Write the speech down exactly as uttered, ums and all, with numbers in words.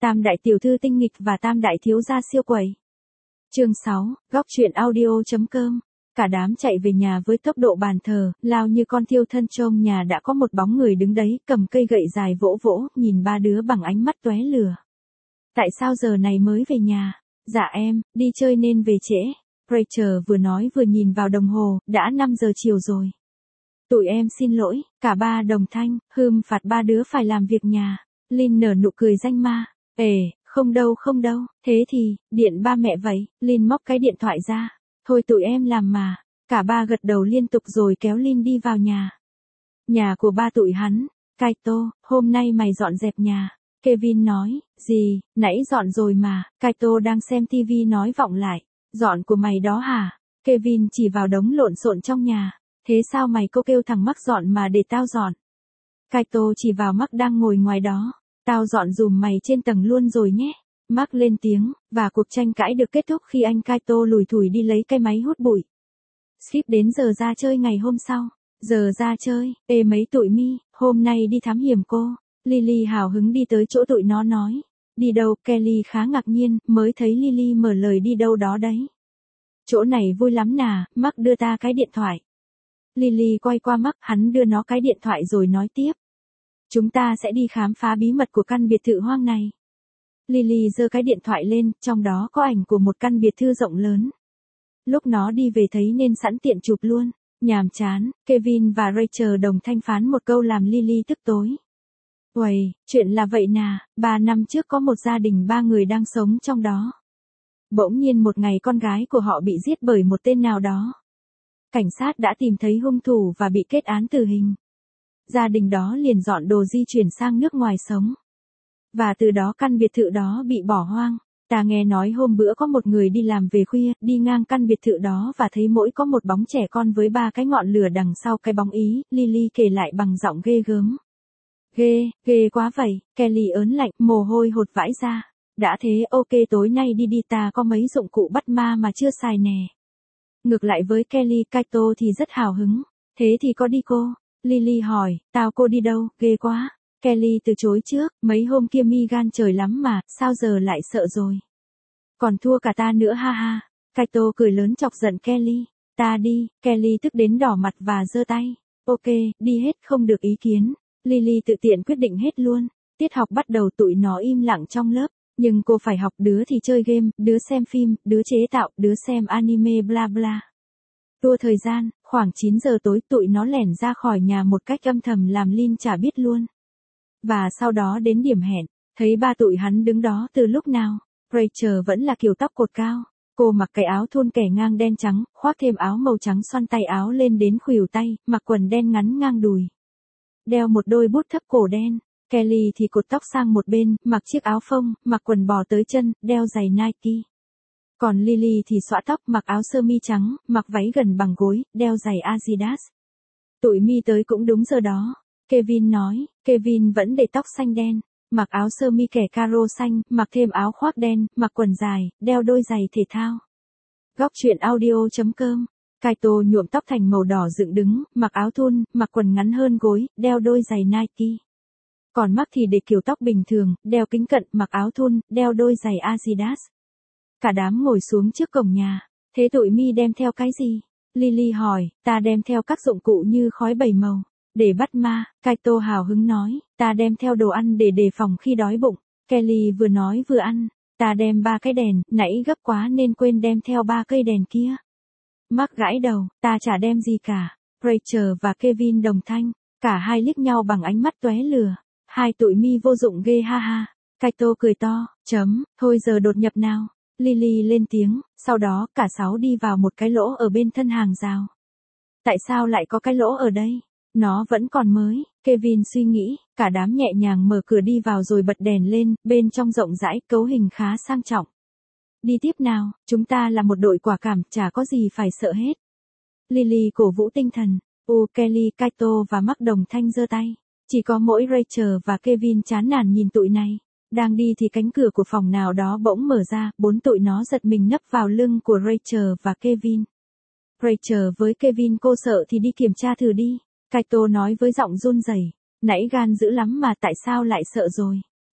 Tam đại tiểu thư tinh nghịch và tam đại thiếu gia siêu quẩy. Chương sáu, góc truyện audio.com. Cả đám chạy về nhà với tốc độ bàn thờ, lao như con thiêu thân. Trông nhà đã có một bóng người đứng đấy, cầm cây gậy dài vỗ vỗ, nhìn ba đứa bằng ánh mắt tóe lửa. Tại sao giờ này mới về nhà? Dạ em, đi chơi nên về trễ. Rachel vừa nói vừa nhìn vào đồng hồ, đã năm giờ chiều rồi. Tụi em xin lỗi, cả ba đồng thanh, hừm phạt ba đứa phải làm việc nhà. Lynn nở nụ cười danh ma. Ê, không đâu không đâu, thế thì, điện ba mẹ vậy. Lynn móc cái điện thoại ra. Thôi tụi em làm mà. Cả ba gật đầu liên tục rồi kéo Lynn đi vào nhà. Nhà của ba tụi hắn. Kaito, hôm nay mày dọn dẹp nhà. Kevin nói, gì, nãy dọn rồi mà. Kaito đang xem tivi nói vọng lại. Dọn của mày đó hả? Kevin chỉ vào đống lộn xộn trong nhà. Thế sao mày cô kêu thằng Mark dọn mà để tao dọn? Kaito chỉ vào Mark đang ngồi ngoài đó. Tao dọn dùm mày trên tầng luôn rồi nhé. Mark lên tiếng, và cuộc tranh cãi được kết thúc khi anh Kaito lủi thủi đi lấy cái máy hút bụi. Skip đến giờ ra chơi ngày hôm sau. Giờ ra chơi, ê mấy tụi mi, hôm nay đi thám hiểm cô. Lily hào hứng đi tới chỗ tụi nó nói. Đi đâu? Kelly khá ngạc nhiên, mới thấy Lily mở lời đi đâu đó đấy. Chỗ này vui lắm nà, Mark đưa ta cái điện thoại. Lily quay qua Mark, hắn đưa nó cái điện thoại rồi nói tiếp. Chúng ta sẽ đi khám phá bí mật của căn biệt thự hoang này. Lily giơ cái điện thoại lên, trong đó có ảnh của một căn biệt thự rộng lớn. Lúc nó đi về thấy nên sẵn tiện chụp luôn. Nhàm chán, Kevin và Rachel đồng thanh phán một câu làm Lily tức tối. Uầy, chuyện là vậy nà, ba năm trước có một gia đình ba người đang sống trong đó. Bỗng nhiên một ngày con gái của họ bị giết bởi một tên nào đó. Cảnh sát đã tìm thấy hung thủ và bị kết án tử hình. Gia đình đó liền dọn đồ di chuyển sang nước ngoài sống. Và từ đó căn biệt thự đó bị bỏ hoang. Ta nghe nói hôm bữa có một người đi làm về khuya, đi ngang căn biệt thự đó và thấy mỗi có một bóng trẻ con với ba cái ngọn lửa đằng sau cái bóng ý, Lily kể lại bằng giọng ghê gớm. Ghê, ghê quá vậy, Kelly ớn lạnh, mồ hôi hột vãi ra. Đã thế, ok tối nay đi đi ta có mấy dụng cụ bắt ma mà chưa xài nè. Ngược lại với Kelly, Kaito thì rất hào hứng. Thế thì có đi cô? Lily hỏi, tao cô đi đâu, ghê quá. Kelly từ chối trước, mấy hôm kia mi gan trời lắm mà, sao giờ lại sợ rồi. Còn thua cả ta nữa ha ha. Kaito cười lớn chọc giận Kelly. Ta đi, Kelly tức đến đỏ mặt và giơ tay. Ok, đi hết không được ý kiến. Lily tự tiện quyết định hết luôn. Tiết học bắt đầu tụi nó im lặng trong lớp. Nhưng cô phải học, đứa thì chơi game, đứa xem phim, đứa chế tạo, đứa xem anime bla bla. Đua thời gian, khoảng chín giờ tối tụi nó lẻn ra khỏi nhà một cách âm thầm làm Lynn chả biết luôn. Và sau đó đến điểm hẹn, thấy ba tụi hắn đứng đó từ lúc nào. Rachel vẫn là kiểu tóc cột cao. Cô mặc cái áo thun kẻ ngang đen trắng, khoác thêm áo màu trắng xoăn tay áo lên đến khuỷu tay, mặc quần đen ngắn ngang đùi. Đeo một đôi bút thấp cổ đen. Kelly thì cột tóc sang một bên, mặc chiếc áo phông, mặc quần bò tới chân, đeo giày Nike. Còn Lily thì xõa tóc, mặc áo sơ mi trắng, mặc váy gần bằng gối, đeo giày Adidas. Tụi mi tới cũng đúng giờ đó. Kevin nói, Kevin vẫn để tóc xanh đen, mặc áo sơ mi kẻ caro xanh, mặc thêm áo khoác đen, mặc quần dài, đeo đôi giày thể thao. Góc truyện audio.com. Kaito nhuộm tóc thành màu đỏ dựng đứng, mặc áo thun, mặc quần ngắn hơn gối, đeo đôi giày Nike. Còn Mark thì để kiểu tóc bình thường, đeo kính cận, mặc áo thun, đeo đôi giày Adidas. Cả đám ngồi xuống trước cổng nhà. Thế tụi mi đem theo cái gì? Lily hỏi, ta đem theo các dụng cụ như khói bảy màu. Để bắt ma, Kaito hào hứng nói, ta đem theo đồ ăn để đề phòng khi đói bụng. Kelly vừa nói vừa ăn, ta đem ba cái đèn, nãy gấp quá nên quên đem theo ba cây đèn kia. Mark gãi đầu, ta chả đem gì cả. Rachel và Kevin đồng thanh, cả hai liếc nhau bằng ánh mắt tóe lửa. Hai tụi mi vô dụng ghê ha ha. Kaito cười to, chấm, thôi giờ đột nhập nào. Lily lên tiếng, sau đó cả sáu đi vào một cái lỗ ở bên thân hàng rào. Tại sao lại có cái lỗ ở đây? Nó vẫn còn mới, Kevin suy nghĩ, cả đám nhẹ nhàng mở cửa đi vào rồi bật đèn lên, bên trong rộng rãi, cấu hình khá sang trọng. Đi tiếp nào, chúng ta là một đội quả cảm, chả có gì phải sợ hết. Lily cổ vũ tinh thần, U Kelly, Kaito và Mark đồng thanh giơ tay. Chỉ có mỗi Rachel và Kevin chán nản nhìn tụi này. Đang đi thì cánh cửa của phòng nào đó bỗng mở ra, bốn tụi nó giật mình nấp vào lưng của Rachel và Kevin. Rachel với Kevin cô sợ thì đi kiểm tra thử đi. Kaito nói với giọng run rẩy, nãy gan dữ lắm mà tại sao lại sợ rồi.